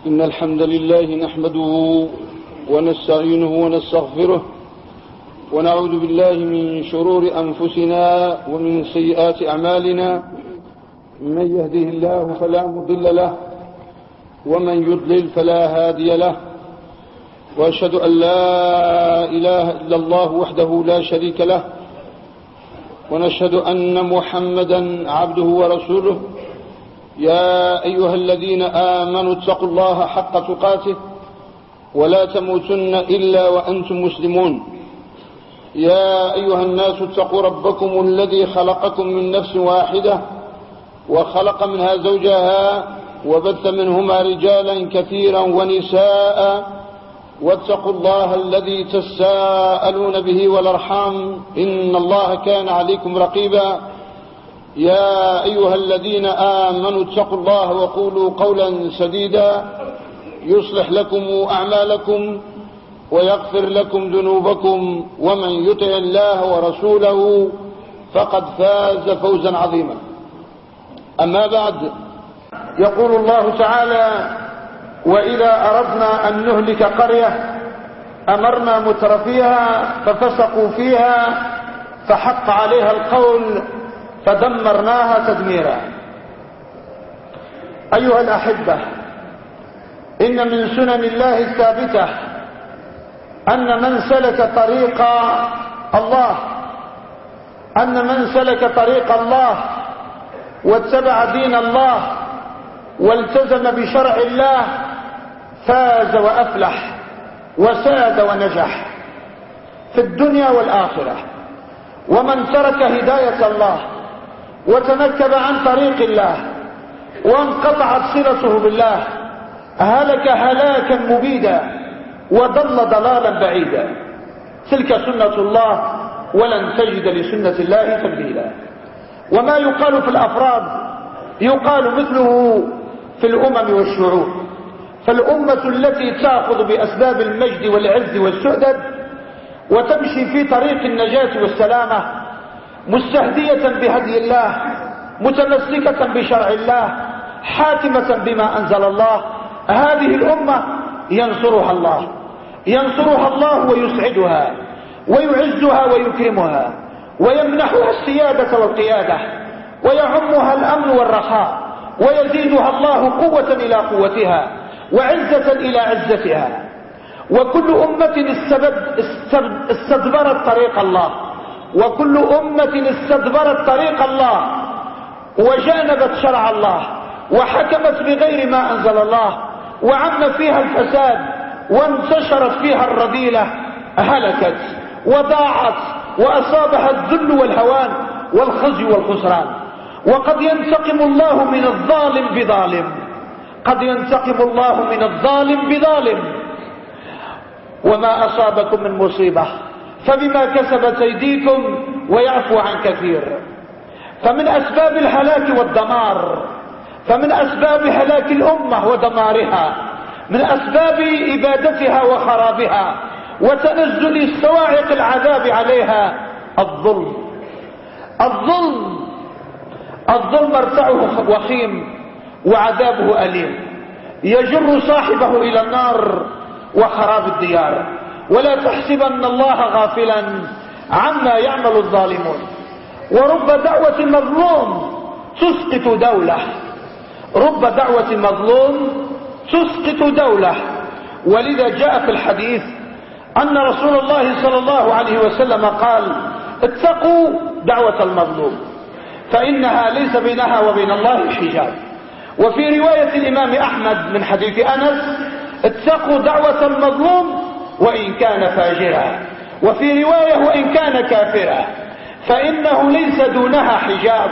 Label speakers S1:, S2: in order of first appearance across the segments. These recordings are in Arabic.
S1: إن الحمد لله نحمده ونستعينه ونستغفره ونعوذ بالله من شرور أنفسنا ومن سيئات أعمالنا. من يهده الله فلا مضل له ومن يضلل فلا هادي له، وأشهد أن لا إله إلا الله وحده لا شريك له، ونشهد أن محمدا عبده ورسوله. يا أيها الذين آمنوا اتقوا الله حق تقاته ولا تموتن إلا وأنتم مسلمون. يا أيها الناس اتقوا ربكم الذي خلقكم من نفس واحدة وخلق منها زوجها وبث منهما رجالا كثيرا ونساء، واتقوا الله الذي تساءلون به والأرحام إن الله كان عليكم رقيبا. يا أيها الذين آمنوا اتقوا الله وقولوا قولا سديدا يصلح لكم أعمالكم ويغفر لكم ذنوبكم، ومن يطع الله ورسوله فقد فاز فوزا عظيما. أما بعد، يقول الله تعالى: وإذا أردنا أن نهلك قرية أمرنا مترفيها ففسقوا فيها فحق عليها القول فدمرناها تدميرا. أيها الأحبة، إن من سنن الله الثابتة أن من سلك طريق الله واتبع دين الله والتزم بشرع الله فاز وأفلح وساد ونجح في الدنيا والآخرة. ومن ترك هداية الله وتنكب عن طريق الله وانقطعت صلته بالله هلك هلاكا مبيدا وضل ضلالا بعيدا. تلك سنة الله ولن تجد لسنة الله تبديلا. وما يقال في الأفراد يقال مثله في الأمم والشعوب. فالأمة التي تأخذ بأسباب المجد والعز والسؤدد وتمشي في طريق النجاة والسلامة مستهدية بهدي الله متمسكة بشرع الله حاكمة بما أنزل الله، هذه الأمة ينصرها الله ويسعدها ويعزها ويكرمها ويمنحها السيادة والقيادة ويعمها الأمن والرخاء ويزيدها الله قوة إلى قوتها وعزة إلى عزتها. وكل أمة استدبرت طريق الله وجانبت شرع الله وحكمت بغير ما أنزل الله وعم فيها الفساد وانتشرت فيها الرذيلة هلكت وضاعت وأصابها الذل والهوان والخزي والخسران. وقد ينتقم الله من الظالم بظالم وما أصابكم من مصيبة فبما كسبت أيديكم ويعفو عن كثير. فمن أسباب الهلاك والدمار، فمن أسباب هلاك الأمة ودمارها، من أسباب إبادتها وخرابها وتنزل الصواعق العذاب عليها الظلم مرتعه وخيم وعذابه أليم يجر صاحبه إلى النار وخراب الديار. ولا تحسبن الله غافلا عما يعمل الظالمون. ورب دعوة مظلوم تسقط دولة. ولذا جاء في الحديث أن رسول الله صلى الله عليه وسلم قال: اتقوا دعوة المظلوم فإنها ليس بينها وبين الله حجاب. وفي رواية الإمام أحمد من حديث أنس: اتقوا دعوة المظلوم وإن كان فاجرا. وفي رواية: وإن كان كافرا، فإنه ليس دونها حجاب،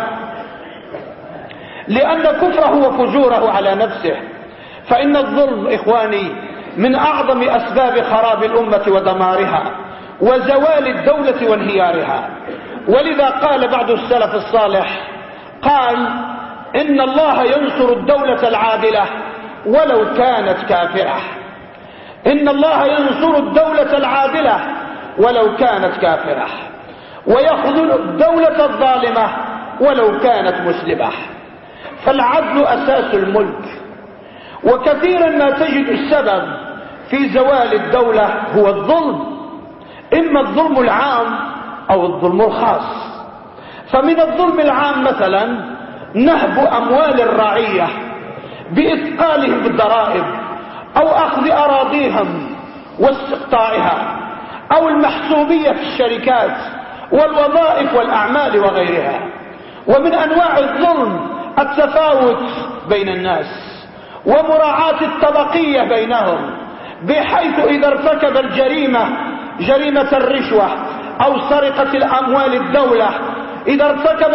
S1: لأن كفره وفجوره على نفسه. فإن الظلم إخواني من أعظم أسباب خراب الأمة ودمارها وزوال الدولة وانهيارها. ولذا قال بعض السلف الصالح قال: إن الله ينصر الدولة العادلة ولو كانت كافرة. إن الله ينصر الدولة العادلة ولو كانت كافرة، ويخذل الدولة الظالمة ولو كانت مسلمة. فالعدل أساس الملك، وكثيرا ما تجد السبب في زوال الدولة هو الظلم، إما الظلم العام أو الظلم الخاص. فمن الظلم العام مثلا نهب أموال الرعية بإثقالهم بالضرائب أو أخذ أراضيهم واستقطاعها، أو المحسوبية في الشركات والوظائف والأعمال وغيرها. ومن أنواع الظلم التفاوت بين الناس ومراعاة الطبقية بينهم، بحيث إذا ارتكب الجريمة، جريمة الرشوة أو سرقة الأموال الدولة، إذا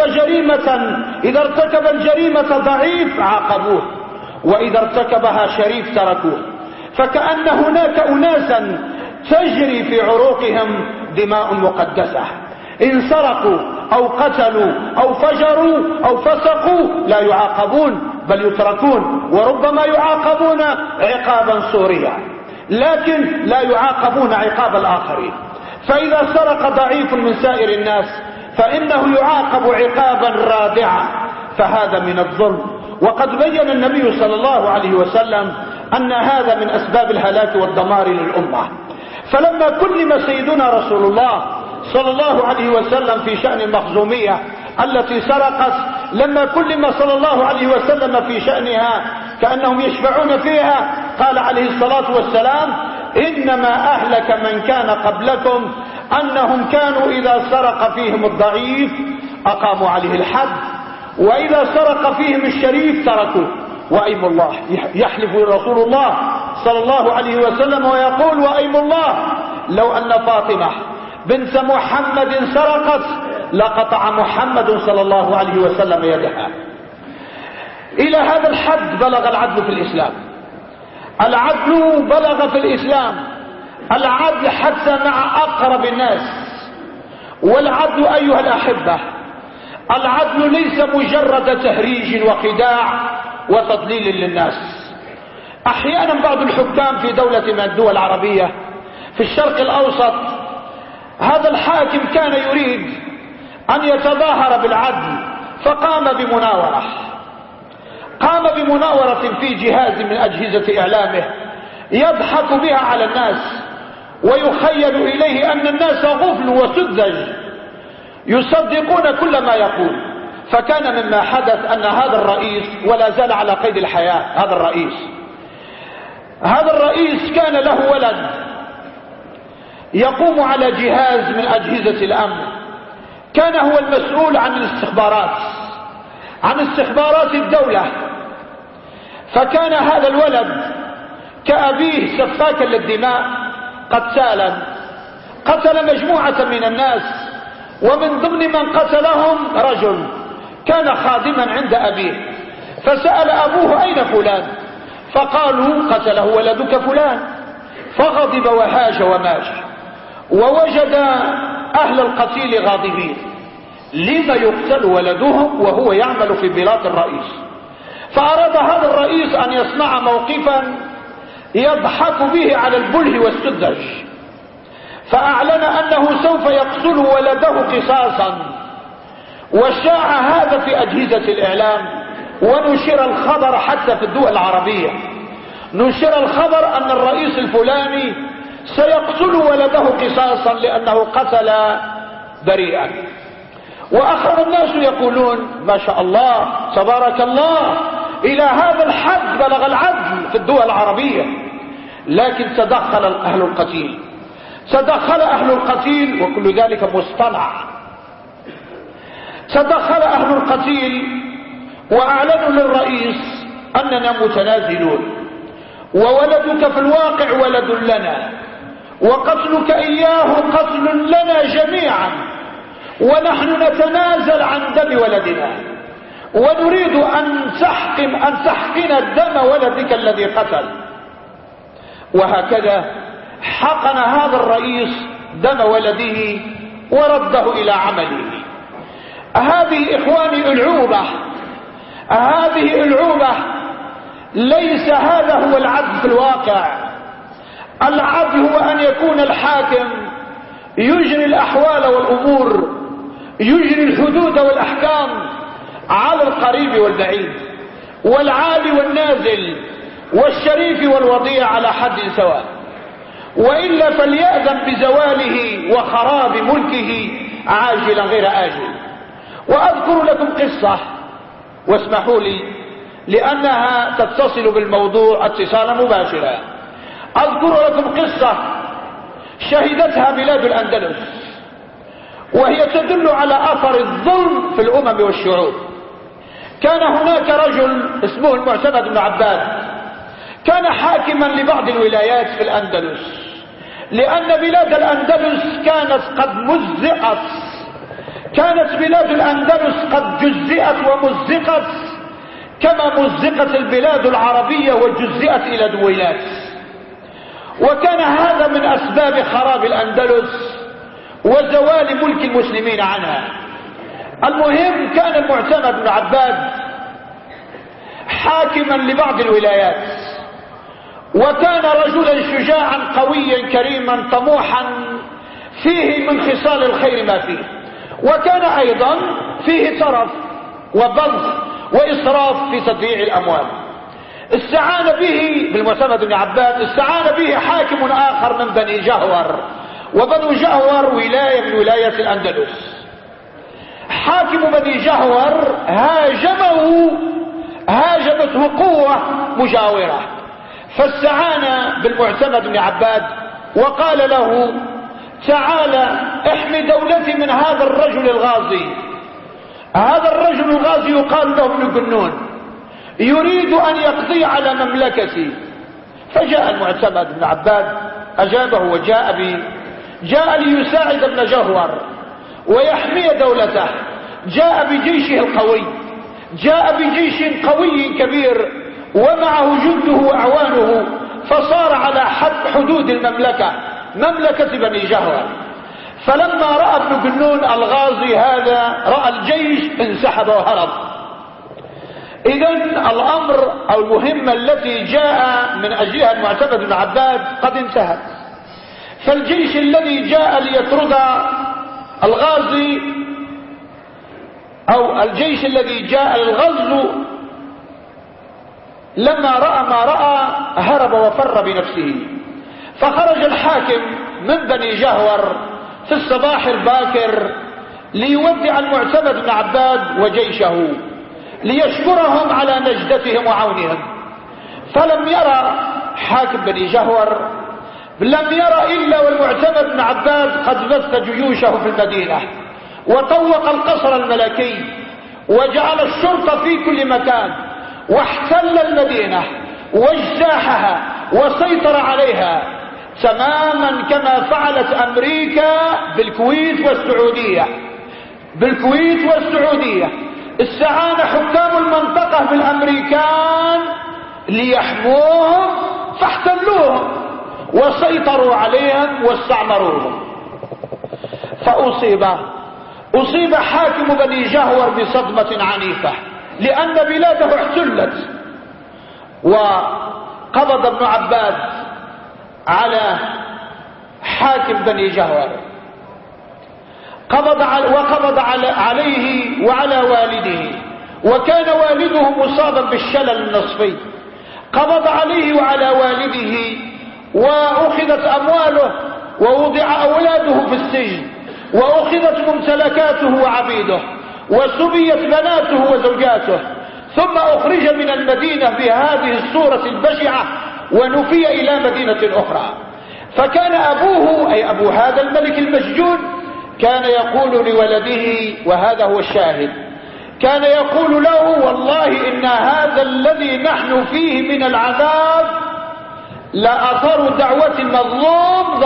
S1: ارتكب الجريمة ضعيف عاقبوه، وإذا ارتكبها شريف تركوه. فكأن هناك أناسا تجري في عروقهم دماء مقدسة، إن سرقوا أو قتلوا أو فجروا أو فسقوا لا يعاقبون بل يتركون، وربما يعاقبون عقابا سوريا، لكن لا يعاقبون عقاب الآخرين. فإذا سرق ضعيف من سائر الناس فإنه يعاقب عقابا رادعا، فهذا من الظلم. وقد بين النبي صلى الله عليه وسلم أن هذا من أسباب الهلاك والدمار للأمة. فلما كلم سيدنا رسول الله صلى الله عليه وسلم في شأن المخزومية التي سرقت، لما كلم صلى الله عليه وسلم في شأنها كأنهم يشفعون فيها، قال عليه الصلاة والسلام: إنما أهلك من كان قبلكم أنهم كانوا إذا سرق فيهم الضعيف أقاموا عليه الحد، وإذا سرق فيهم الشريف تركوه. وأيم الله، يحلف رسول الله صلى الله عليه وسلم ويقول: وأيم الله لو أن فاطمة بنت محمد سرقت لقطع محمد صلى الله عليه وسلم يدها. إلى هذا الحد بلغ العدل في الإسلام. العدل بلغ في الإسلام، العدل حتى مع أقرب الناس. والعدل أيها الأحبة، العدل ليس مجرد تهريج وخداع وتضليل للناس. أحيانا بعض الحكام في دولة من الدول العربية في الشرق الأوسط، هذا الحاكم كان يريد أن يتظاهر بالعدل، فقام بمناورة في جهاز من أجهزة إعلامه يضحك بها على الناس، ويخيل إليه أن الناس غفل وسذج يصدقون كل ما يقول. فكان مما حدث أن هذا الرئيس، ولا زال على قيد الحياة، هذا الرئيس كان له ولد يقوم على جهاز من أجهزة الأمن، كان هو المسؤول عن استخبارات الدولة. فكان هذا الولد كأبيه سفاكا للدماء قتالا، قتل مجموعة من الناس، ومن ضمن من قتلهم رجل كان خادما عند أبيه. فسأل أبوه: أين فلان؟ فقالوا: قتله ولدك فلان. فغضب وهاج وماج، ووجد أهل القتيل غاضبين: لما يقتل ولدهم وهو يعمل في بلاط الرئيس؟ فأراد هذا الرئيس أن يصنع موقفا يضحك به على البله والسذج، فأعلن أنه سوف يقتل ولده قصاصا. وشاع هذا في أجهزة الإعلام، ونشر الخبر حتى في الدول العربية، نشر الخبر أن الرئيس الفلاني سيقتل ولده قصاصا لأنه قتل بريئا. وآخر الناس يقولون: ما شاء الله تبارك الله، إلى هذا الحد بلغ العدل في الدول العربية. لكن تدخل أهل القتيل، وكل ذلك مصطنع. تدخل أهل القتيل وأعلنوا للرئيس: أننا متنازلون، وولدك في الواقع ولد لنا، وقتلك إياه قتل لنا جميعا، ونحن نتنازل عن دم ولدنا، ونريد أن تحقن دم ولدك الذي قتل. وهكذا حقن هذا الرئيس دم ولده ورده إلى عمله. هذه إخواني العوبة، ليس هذا هو العدل في الواقع. العدل هو أن يكون الحاكم يجري الأحوال والأمور، يجري الحدود والأحكام على القريب والبعيد، والعالي والنازل، والشريف والوضيع على حد سواء، وإلا فليأذن بزواله وخراب ملكه عاجلا غير آجل. وأذكر لكم قصة، واسمحوا لي لأنها تتصل بالموضوع اتصالا مباشرا. أذكر لكم قصة شهدتها بلاد الأندلس، وهي تدل على أثر الظلم في الأمم والشعوب. كان هناك رجل اسمه المعتمد بن عباد، كان حاكما لبعض الولايات في الأندلس، لأن بلاد الأندلس كانت قد مزقت، كانت بلاد الأندلس قد جزئت ومزقت كما مزقت البلاد العربية وجزئت إلى دويلات، وكان هذا من أسباب خراب الأندلس وزوال ملك المسلمين عنها. المهم، كان المعتمد بن عباد حاكما لبعض الولايات، وكان رجلا شجاعا قويا كريما طموحا، فيه من خصال الخير ما فيه، وكان أيضا فيه ترف وبذخ وإسراف في تضييع الأموال. استعان به بالمعتمد بن عباد، استعان به حاكم آخر من بني جهور، وبنو جهور ولاية من ولاية الأندلس. حاكم بني جهور هاجمته قوة مجاورة، فاستعان بالمعتمد بن عباد وقال له: تعال احمي دولتي من هذا الرجل الغازي. هذا الرجل الغازي يقال له ابن جنون، يريد أن يقضي على مملكتي. فجاء المعتمد بن عباد، أجابه جاء ليساعد ابن جهور ويحمي دولته. جاء بجيشه القوي، جاء بجيش قوي كبير ومعه جنده وأعوانه، فصار على حدود المملكة، مملكة بني جهور. فلما رأى ابن جنون الغازي هذا، رأى الجيش، انسحب وهرب. إذن الأمر أو المهمة التي جاء من أجلها المعتمد بن عباد قد انتهت. فالجيش الذي جاء ليطرد الغازي، أو الجيش الذي جاء للغزو، لما رأى ما رأى هرب وفر بنفسه. فخرج الحاكم من بني جهور في الصباح الباكر ليودع المعتمد بن عباد وجيشه، ليشكرهم على نجدتهم وعونهم. فلم يرى حاكم بني جهور، لم يرى إلا والمعتمد بن عباد قد بث جيوشه في المدينة، وطوق القصر الملكي، وجعل الشرطة في كل مكان، واحتل المدينة واجتاحها وسيطر عليها تماما كما فعلت أمريكا بالكويت والسعودية. استعان حكام المنطقة بالأمريكان ليحموهم، فاحتلوهم وسيطروا عليهم واستعمروهم. فأصيب حاكم بني جهور بصدمة عنيفة، لأن بلاده احتلت. وقبض ابن عباد على حاكم بني جهور، وقبض عليه وعلى والده، وكان والده مصابا بالشلل النصفي. قبض عليه وعلى والده، وأخذت أمواله، ووضع أولاده في السجن، وأخذت ممتلكاته وعبيده، وسبيت بناته وزوجاته، ثم أخرج من المدينة بهذه الصورة البشعة ونفي إلى مدينة أخرى. فكان أبوه، أي أبو هذا الملك المسجون، كان يقول لولده، وهذا هو الشاهد، كان يقول له: والله إن هذا الذي نحن فيه من العذاب لأثر دعوة مظلوم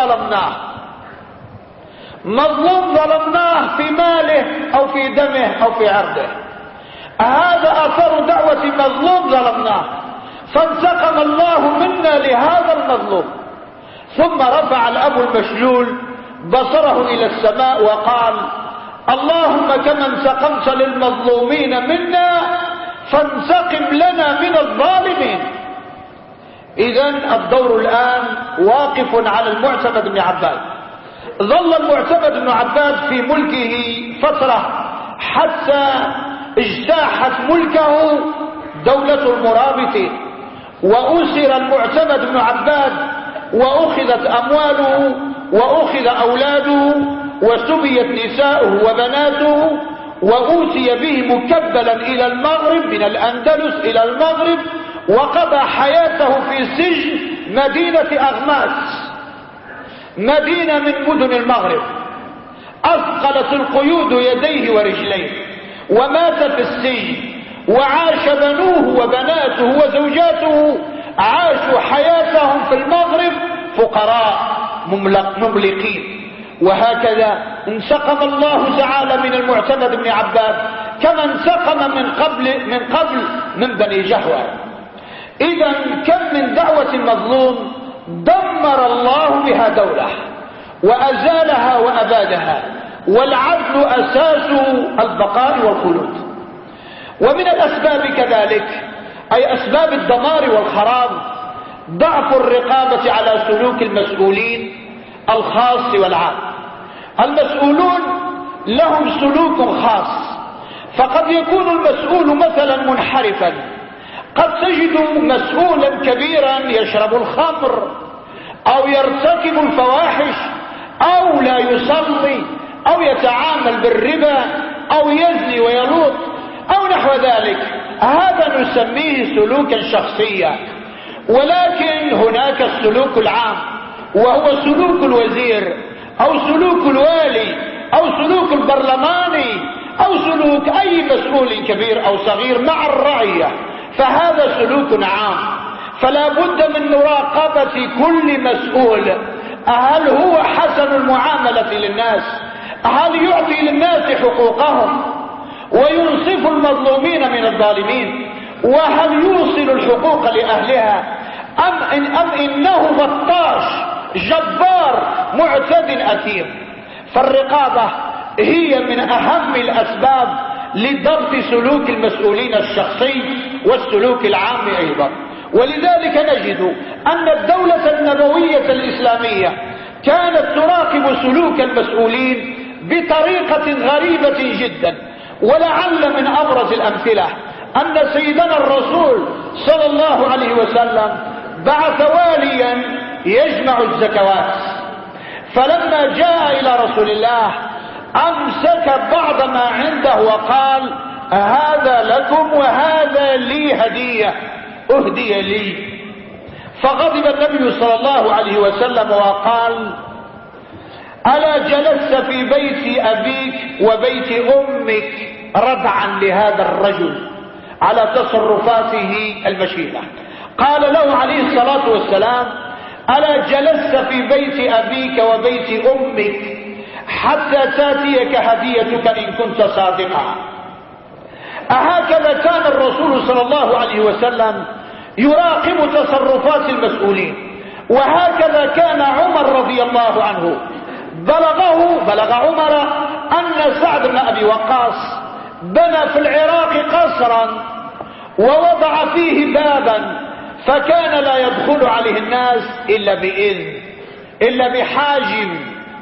S1: ظلمناه في ماله أو في دمه أو في عرضه. هذا أثر دعوة مظلوم ظلمناه، فانتقم الله منا لهذا المظلوم. ثم رفع الأب المشلول بصره إلى السماء وقال: اللهم كما انتقمت للمظلومين منا فانتقم لنا من الظالمين. إذن الدور الآن واقف على المعتمد بن عباد. ظل المعتمد بن عباد في ملكه فترة حتى اجتاحت ملكه دولة المرابطين، وأسر المعتمد بن عباد وأخذت أمواله وأخذ أولاده وسبيت نساؤه وبناته، وأوتي به مكبلا إلى المغرب، من الأندلس إلى المغرب، وقضى حياته في سجن مدينة أغماس، مدينة من مدن المغرب. أثقلت القيود يديه ورجليه ومات في السجن، وعاش بنوه وبناته وزوجاته عاشوا حياتهم في المغرب فقراء مملقين. وهكذا انتقم الله تعالى من المعتمد بن عباد كما انتقم من قبل من بني جهوة. إذا كم من دعوة مظلوم دمر الله بها دولة وأزالها وأبادها، والعدل أساس البقاء والخلود. ومن الأسباب كذلك، أي أسباب الدمار والخراب، ضعف الرقابة على سلوك المسؤولين الخاص والعام. المسؤولون لهم سلوك خاص، فقد يكون المسؤول مثلا منحرفا، قد تجد مسؤولا كبيرا يشرب الخمر أو يرتكب الفواحش أو لا يصلي أو يتعامل بالربا أو يزني ويلوط أو نحو ذلك، هذا نسميه سلوكا شخصيا. ولكن هناك السلوك العام، وهو سلوك الوزير أو سلوك الوالي أو سلوك البرلماني أو سلوك أي مسؤول كبير أو صغير مع الرعية، فهذا سلوك عام. فلا بد من مراقبة كل مسؤول، هل هو حسن المعاملة للناس؟ هل يعطي للناس حقوقهم وينصف المظلومين من الظالمين؟ وهل يوصل الحقوق لأهلها أم إنه بطاش جبار معتد أثيم؟ فالرقابة هي من أهم الأسباب لضبط سلوك المسؤولين الشخصي والسلوك العام أيضا. ولذلك نجد أن الدولة النبوية الإسلامية كانت تراقب سلوك المسؤولين بطريقة غريبة جدا. ولعل من أبرز الأمثلة أن سيدنا الرسول صلى الله عليه وسلم بعث واليا يجمع الزكوات، فلما جاء إلى رسول الله أمسك بعض ما عنده وقال: هذا لكم وهذا لي هدية أهدي لي. فغضب النبي صلى الله عليه وسلم وقال: ألا جلست في بيت أبيك وبيت أمك ردعا لهذا الرجل على تصرفاته المشينة؟ قال له عليه الصلاة والسلام: ألا جلست في بيت أبيك وبيت أمك حتى تأتيك هديتك إن كنت صادقا؟ أهكذا كان الرسول صلى الله عليه وسلم يراقب تصرفات المسؤولين. وهكذا كان عمر رضي الله عنه، بلغ عمر أن سعد بن أبي وقاص بنى في العراق قصرا ووضع فيه بابا، فكان لا يدخل عليه الناس إلا بإذن، إلا بحاجم.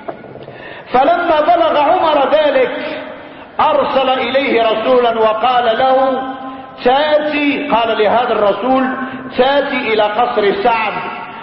S1: فلما بلغ عمر ذلك أرسل إليه رسولا وقال له: تأتي، قال لهذا الرسول: تأتي إلى قصر سعد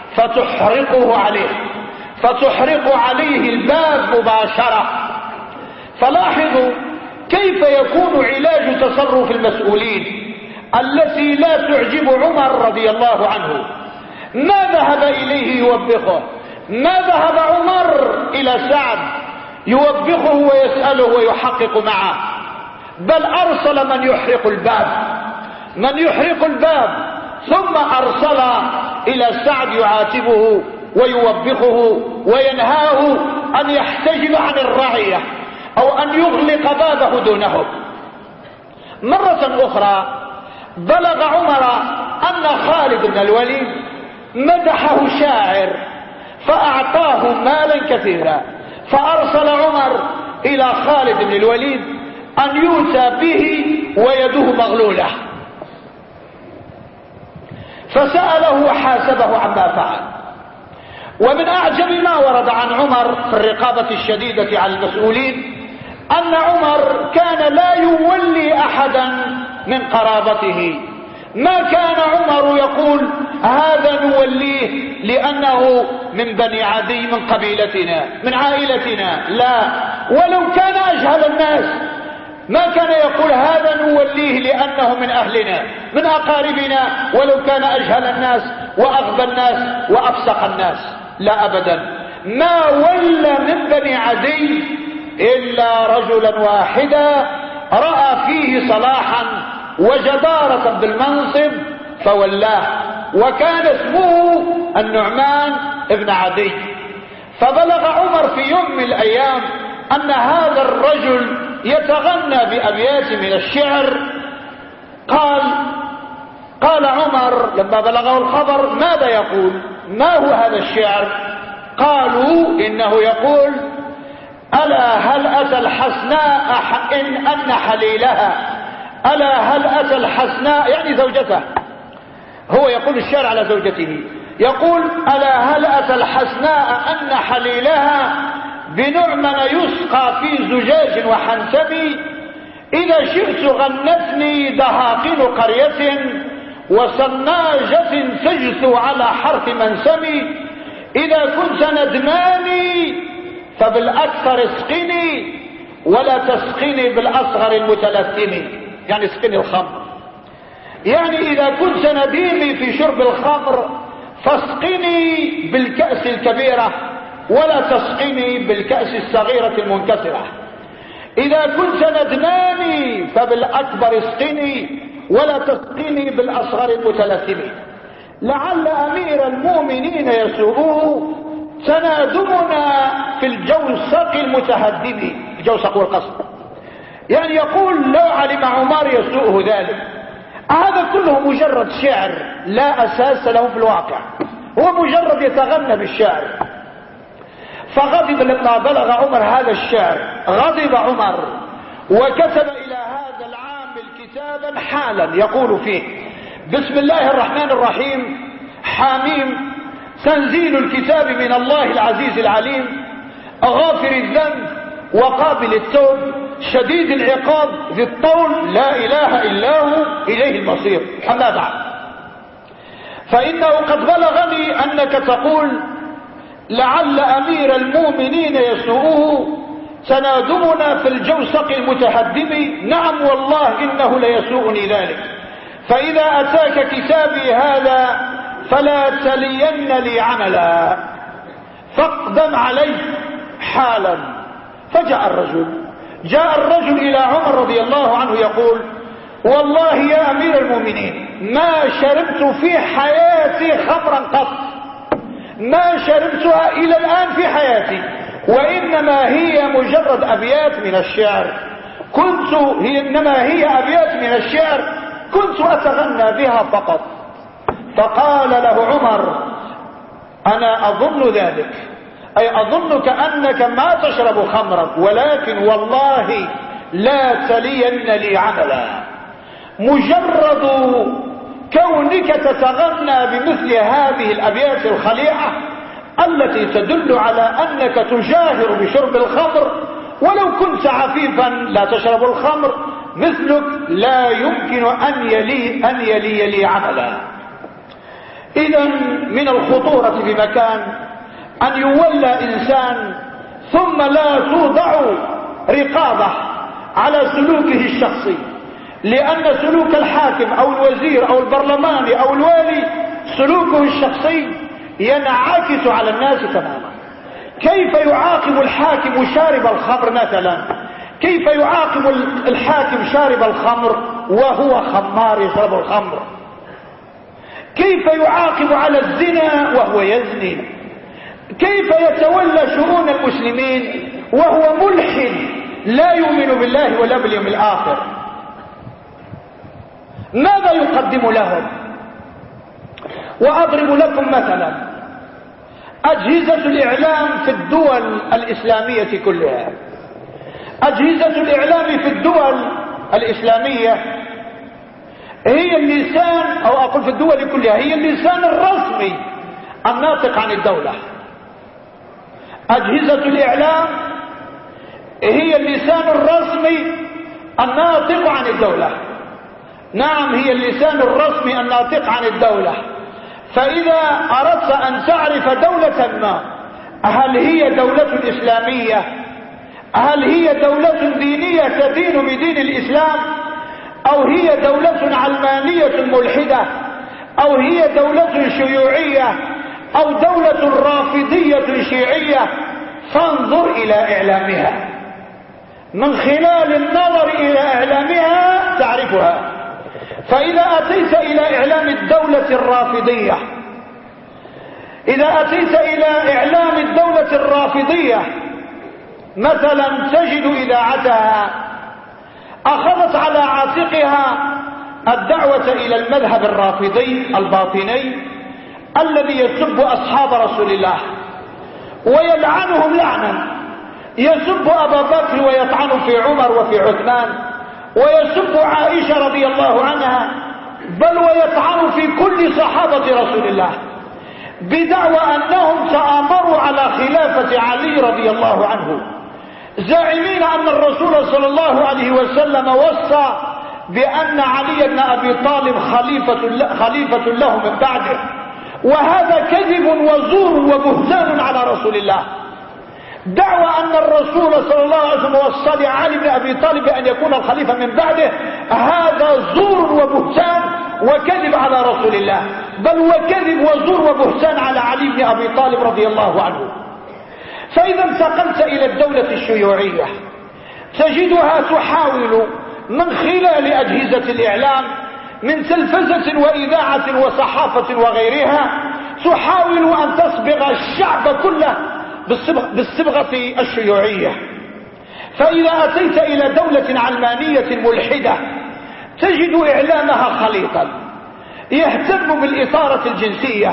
S1: فتحرق عليه الباب مباشرة. فلاحظوا كيف يكون علاج تصرف المسؤولين التي لا تعجب عمر رضي الله عنه. ما ذهب إليه يوبخه، ما ذهب عمر إلى سعد يوبخه ويسأله ويحقق معه، بل أرسل من يحرق الباب ثم أرسل إلى سعد يعاتبه ويوبخه وينهاه أن يحتجب عن الرعية أو أن يغلق بابه دونهم. مرة أخرى بلغ عمر أن خالد بن الوليد مدحه شاعر فأعطاه مالا كثيرا، فأرسل عمر إلى خالد بن الوليد أن يؤتى به ويده مغلولة، فسأله وحاسبه عما فعل. ومن أعجب ما ورد عن عمر في الرقابة الشديدة على المسؤولين أن عمر كان لا يولي أحدا من قرابته. ما كان عمر يقول: هذا نوليه لأنه من بني عدي، من قبيلتنا، من عائلتنا. لا، ولو كان أجهل الناس ما كان يقول هذا نوليه لأنه من أهلنا، من أقاربنا، ولو كان أجهل الناس وأغبى الناس وأفسق الناس. لا أبدا، ما ولى من بني عدي إلا رجلا واحدا رأى فيه صلاحا وجدارة بالمنصب فولاه، وكان اسمه النعمان ابن عدي. فبلغ عمر في يوم من الأيام أن هذا الرجل يتغنى بأبيات من الشعر. قال عمر لما بلغه الخبر: ماذا يقول؟ ما هو هذا الشعر؟ قالوا: إنه يقول: ألا هل أتى الحسناء أن حليلها، ألا هل أتى الحسناء، يعني زوجته، هو يقول الشعر على زوجته، يقول: ألا هل أتى الحسناء أن حليلها بنعمن يسقى في زجاج وحنتم، إذا شئت غنتني دهاقين قرية وصناجة تجثو على حرف منسم، إذا كنت ندماني فبالأكثر اسقني ولا تسقني بالأصغر المتلثم، يعني اسقني الخمر، يعني إذا كنت نديمي في شرب الخمر فاسقني بالكأس الكبيرة ولا تسقني بالكأس الصغيرة المنكسرة، إذا كنت ندماني فبالأكبر اسقني ولا تسقني بالأصغر المتلثم. لعل أمير المؤمنين يسوءه تنادمنا في الجوسق المتهدم، الجوسق والقصر، يعني يقول لو علم عمر يسوءه ذلك. هذا كله مجرد شعر لا أساس له في الواقع، هو مجرد يتغنى بالشعر. فغضب لما بلغ عمر هذا الشعر، غضب عمر وكتب إلى هذا العامل كتابا حالا يقول فيه: بسم الله الرحمن الرحيم، حاميم، تنزيل الكتاب من الله العزيز العليم، غافر الذنب وقابل التوب، شديد العقاب، ذي الطول، لا إله إلا هو، إليه المصير. أما بعد، فإنه قد بلغني أنك تقول: لعل أمير المؤمنين يسوءه تنادمنا في الجوسق المتهدم. نعم والله إنه ليسوءني ذلك، فإذا أتاك كتابي هذا فلا تلين لي عملا، فاقدم عليه حالا. فجاء الرجل إلى عمر رضي الله عنه يقول: والله يا أمير المؤمنين ما شربت في حياتي خمرا قط، ما شربتها إلى الآن في حياتي، وإنما هي مجرد أبيات من الشعر، إنما هي أبيات من الشعر كنت أتغنى بها فقط. فقال له عمر: أنا أظن ذلك، أي أظنك أنك ما تشرب خمرا، ولكن والله لا تلين لي عملا. مجرد كونك تتغنى بمثل هذه الأبيات الخليعة التي تدل على أنك تجاهر بشرب الخمر، ولو كنت عفيفا لا تشرب الخمر مثلك لا يمكن أن يلي لي عملا. إذن من الخطورة بمكان أن يولى إنسان ثم لا توضع رقابة على سلوكه الشخصي، لأن سلوك الحاكم أو الوزير أو البرلماني أو الوالي سلوكه الشخصي ينعكس على الناس تماما. كيف يعاقب الحاكم شارب الخمر مثلا؟ كيف يعاقب الحاكم شارب الخمر وهو خمار يشرب الخمر؟ كيف يعاقب على الزنا وهو يزني؟ كيف يتولى شؤون المسلمين وهو ملحد لا يؤمن بالله ولا باليوم الآخر؟ ماذا يقدم لهم؟ وأضرب لكم مثلا أجهزة الإعلام في الدول الإسلامية كلها. أجهزة الإعلام في الدول الإسلامية هي اللسان، أو أقول في الدول كلها هي اللسان الرسمي الناطق عن الدولة. أجهزة الإعلام هي اللسان الرسمي الناطق عن الدولة. نعم، هي اللسان الرسمي الناطق عن الدولة. فإذا أردت أن تعرف دولة ما، هل هي دولة إسلامية، هل هي دولة دينية تدين بدين الإسلام، أو هي دولة علمانية ملحدة، أو هي دولة شيوعية، أو دولة رافضية شيعية، فانظر إلى إعلامها. من خلال النظر إلى إعلامها تعرفها. فإذا أتيت إلى إعلام الدولة الرافضية، إذا أتيت إلى إعلام الدولة الرافضية مثلا، تجد إذاعتها أخذت على عاتقها الدعوة إلى المذهب الرافضي الباطني الذي يسب أصحاب رسول الله ويلعنهم لعنا، يسب أبا بكر ويطعن في عمر وفي عثمان، ويسب عائشة رضي الله عنها، بل ويطعن في كل صحابة رسول الله، بدعوى أنهم تآمروا على خلافة علي رضي الله عنه، زاعمين أن الرسول صلى الله عليه وسلم وصى بأن علي بن أبي طالب خليفة له من بعده. وهذا كذب وزور وبهتان على رسول الله. دعوى أن الرسول صلى الله عليه وسلم وصى لعلي بن أبي طالب بأن يكون الخليفة من بعده، هذا زور وبهتان وكذب على رسول الله، بل وكذب وزور وبهتان على علي بن أبي طالب رضي الله عنه. فإذا انتقلت إلى الدولة الشيوعية تجدها تحاول من خلال أجهزة الإعلام من تلفزة وإذاعة وصحافة وغيرها، تحاول أن تصبغ الشعب كله بالصبغة الشيوعية. فإذا أتيت إلى دولة علمانية ملحدة تجد إعلامها خليطا، يهتم بالإثارة الجنسية،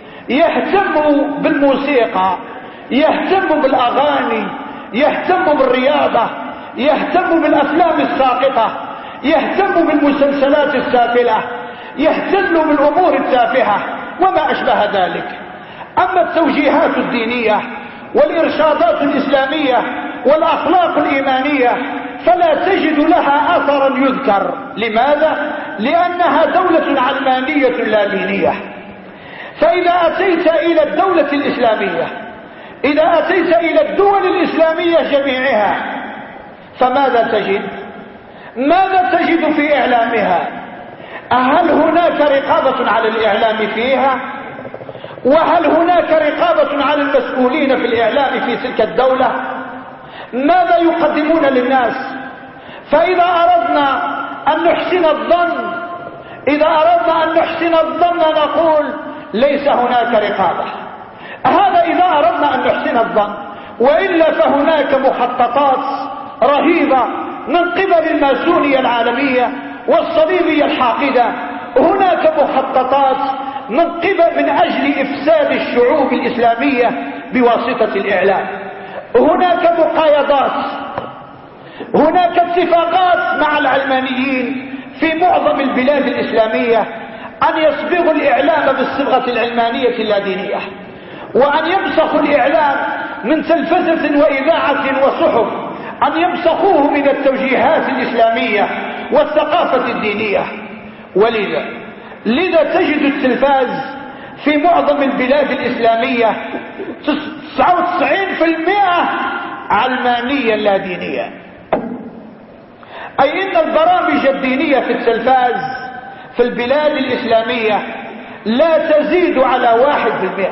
S1: يهتم بالموسيقى، يهتم بالأغاني، يهتم بالرياضة، يهتم بالأفلام الساقطة، يهتم بالمسلسلات السافلة، يهتم بالأمور التافهة وما أشبه ذلك. أما التوجيهات الدينية والإرشادات الإسلامية والأخلاق الإيمانية فلا تجد لها أثرا يذكر. لماذا؟ لأنها دولة علمانية لا دينية. فإذا أتيت إلى الدولة الإسلامية، إذا أتيت إلى الدول الإسلامية جميعها، فماذا تجد؟ ماذا تجد في إعلامها؟ هل هناك رقابة على الإعلام فيها؟ وهل هناك رقابة على المسؤولين في الإعلام في تلك الدولة؟ ماذا يقدمون للناس؟ فإذا أردنا أن نحسن الظن، إذا أردنا أن نحسن الظن نقول ليس هناك رقابة. هذا إذا أردنا أن نحسن الظن، وإلا فهناك مخططات رهيبة من قبل الماسونية العالمية والصليبية الحاقدة. هناك مخططات من أجل إفساد الشعوب الإسلامية بواسطة الإعلام. هناك مقايضات، هناك اتفاقات مع العلمانيين في معظم البلاد الإسلامية أن يصبغوا الإعلام بالصبغة العلمانية اللادينية، وأن يمسخوا الإعلام من تلفزة وإذاعة وصحف، أن يمسخوه من التوجيهات الإسلامية والثقافة الدينية. لذا تجد التلفاز في معظم البلاد الإسلامية 99% علمانية لا دينية. أي إن البرامج الدينية في التلفاز في البلاد الإسلامية لا تزيد على 1%.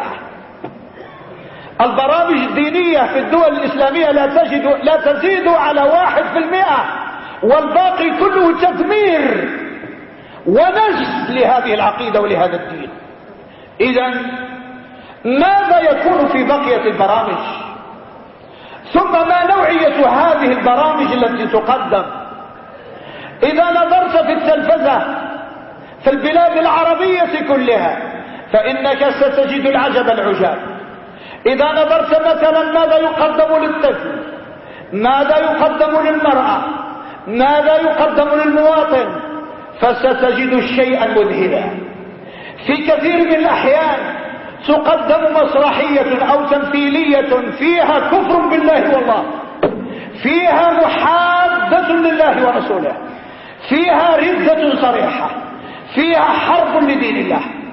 S1: البرامج الدينية في الدول الإسلامية لا تزيد على 1%، والباقي كله تدمير ونجس لهذه العقيدة ولهذا الدين. إذن ماذا يكون في بقية البرامج؟ ثم ما نوعية هذه البرامج التي تقدم؟ إذا نظرت في التلفزة في البلاد العربية كلها فإنك ستجد العجب العجاب. إذا نظرت مثلا ماذا يقدم للطفل، ماذا يقدم للمرأة، ماذا يقدم للمواطن، فستجد الشيء المذهل. في كثير من الأحيان تقدم مسرحية أو تمثيلية فيها كفر بالله والله، فيها محادة لله ورسوله، فيها ردة صريحة، فيها حرب لدين الله.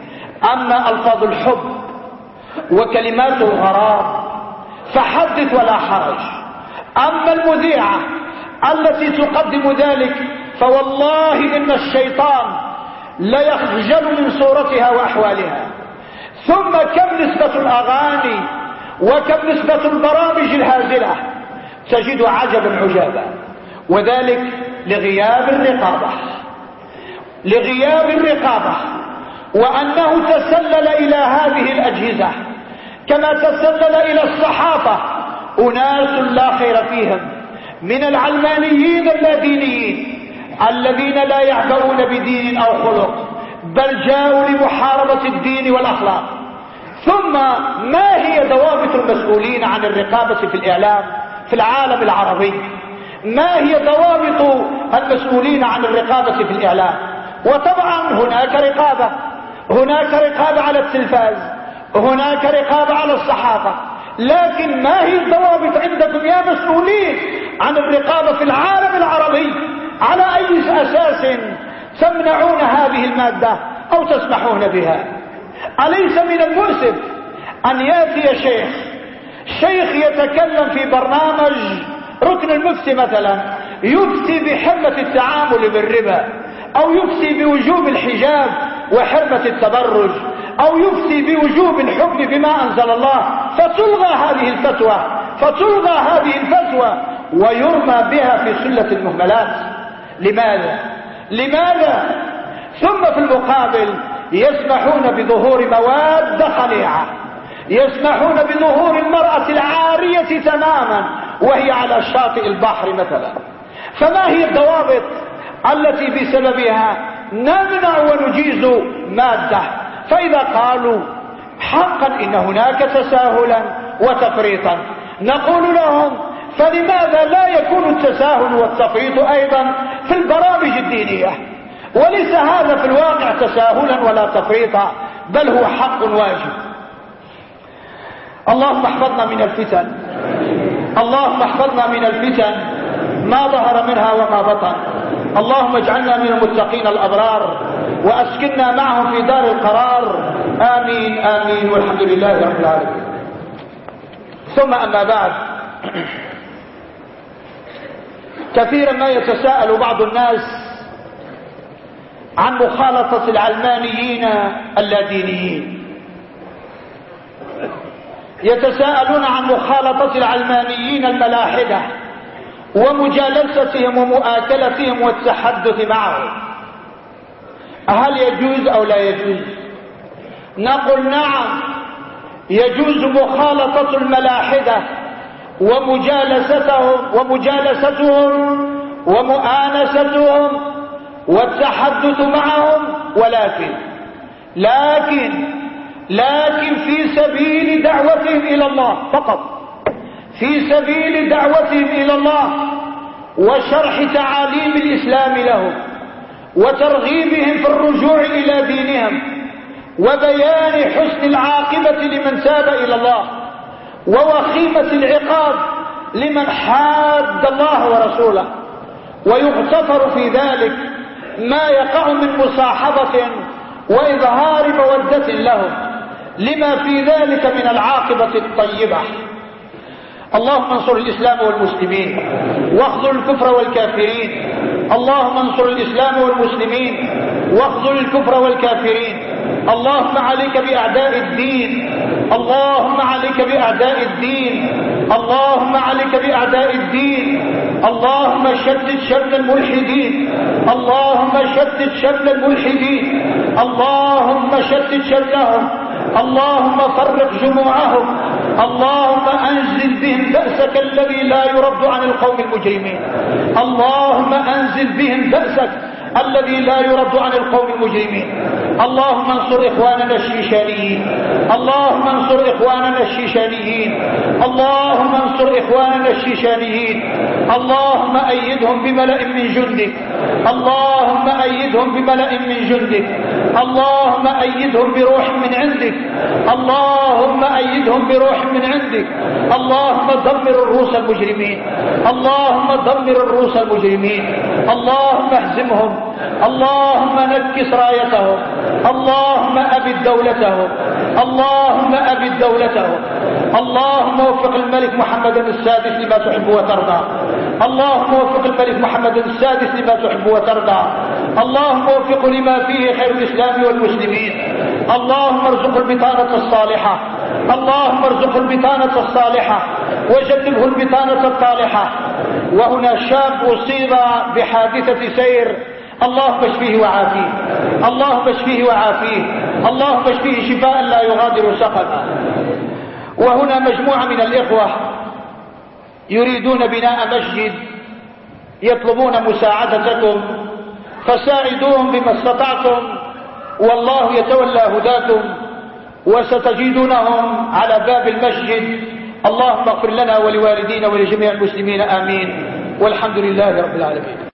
S1: أما ألفاظ الحب وكلمات الغرام فحدث ولا حرج. أما المذيعة التي تقدم ذلك فوالله إن الشيطان ليخجل من صورتها وأحوالها. ثم كم نسبة الأغاني وكم نسبة البرامج الهازلة، تجد عجبا عجابا، وذلك لغياب الرقابة، لغياب الرقابة، وأنه تسلل إلى هذه الأجهزة كما تسلل إلى الصحافة أناس لا خير فيهم من العلمانيين اللادينيين الذين لا يعبؤون بدين أو خلق، بل جاءوا لمحاربة الدين والأخلاق. ثم ما هي ضوابط المسؤولين عن الرقابة في الإعلام في العالم العربي؟ ما هي ضوابط المسؤولين عن الرقابة في الإعلام؟ وطبعا هناك رقابة، هناك رقابة على التلفاز، هناك رقابة على الصحافة، لكن ما هي الضوابط عندكم يا مسؤولين عن الرقابة في العالم العربي؟ على أي أساس تمنعون هذه المادة أو تسمحون بها؟ أليس من المؤسف أن يأتي شيخ يتكلم في برنامج ركن المفتي مثلا، يفتي بحرمة التعامل بالربا، أو يفتي بوجوب الحجاب وحرمة التبرج، أو يفتي بوجوب الحكم بما أنزل الله، فتلغى هذه الفتوى ويرمى بها في سلة المهملات. لماذا؟ ثم في المقابل يسمحون بظهور مواد خليعة، يسمحون بظهور المرأة العارية تماما وهي على شاطئ البحر مثلا. فما هي الضوابط التي بسببها نمنع ونجيز مادة؟ فإذا قالوا حقا إن هناك تساهلا وتفريطا، نقول لهم فلماذا لا يكون التساهل والتفريط أيضا في البرامج الدينية؟ وليس هذا في الواقع تساهلا ولا تفريطا، بل هو حق واجب. اللهم احفظنا من الفتن، اللهم احفظنا من الفتن ما ظهر منها وما بطن. اللهم اجعلنا من المتقين الأبرار وأسكننا معهم في دار القرار. آمين آمين، والحمد لله رب العالمين. ثم أما بعد، كثيرا ما يتساءل بعض الناس عن مخالطة العلمانيين اللادينيين، يتساءلون عن مخالطة العلمانيين الملاحدة ومجالستهم ومؤاكلتهم والتحدث معهم، هل يجوز أو لا يجوز؟ نقول نعم، يجوز مخالطة الملاحدة ومجالستهم ومؤانستهم والتحدث معهم، لكن في سبيل دعوتهم إلى الله فقط، في سبيل دعوتهم إلى الله وشرح تعاليم الإسلام لهم وترغيبهم في الرجوع إلى دينهم وبيان حسن العاقبة لمن تاب إلى الله ووخيمة العقاب لمن حاد الله ورسوله. ويغتفر في ذلك ما يقع من مصاحبة وإظهار مودة لهم لما في ذلك من العاقبة الطيبة. اللهم انصر الإسلام والمسلمين واخذل الكفر والكافرين. اللهم انصر الإسلام والمسلمين واخذل الكفر والكافرين. اللهم عليك بأعداء الدين، اللهم عليك بأعداء الدين، اللهم عليك بأعداء الدين. اللهم شتت شمل الملحدين، اللهم شتت شمل الملحدين، اللهم شتت شملهم، اللهم فرق جموعهم، اللهم أنزل بهم بأسك الذي لا يرد عن القوم المجرمين، اللهم أنزل بهم بأسك الذي لا يرد عن القوم المجرمين. اللهم انصر إخواننا الشيشانيين، اللهم انصر إخواننا الشيشانيين، اللهم انصر إخواننا الشيشانيين. اللهم أيدهم بملأ من جندك، اللهم أيدهم بملأ من جندك، اللهم أيدهم بروح من عندك، اللهم أيدهم أيدهم بروح من عندك. اللهم دمر الروس المجرمين، اللهم دمر الروس المجرمين، اللهم اهزمهم، اللهم نكس رايتهم، اللهم أبد دولتهم، اللهم أبد دولتهم. اللهم وفق الملك محمد السادس لما تحب وترضى، اللهم وفق الملك محمد السادس لما تحب وترضى، اللهم وفقه لما فيه خير الإسلام والمسلمين. اللهم ارزقه البطانة الصالحة، اللهم ارزقه البطانة الصالحة وجنبه البطانة الطالحة. وهنا شاب أصيب بحادثة سير، اللهم اشفيه وعافيه، اللهم اشفيه وعافيه، اللهم اشفيه شفاء لا يغادر سقما. وهنا مجموعة من الإخوة يريدون بناء مسجد، يطلبون مساعدتكم، فساعدوهم بما استطعتم، والله يتولى هداكم وستجدونهم على باب المسجد. اللهم اغفر لنا ولوالدينا ولجميع المسلمين آمين، والحمد لله رب العالمين.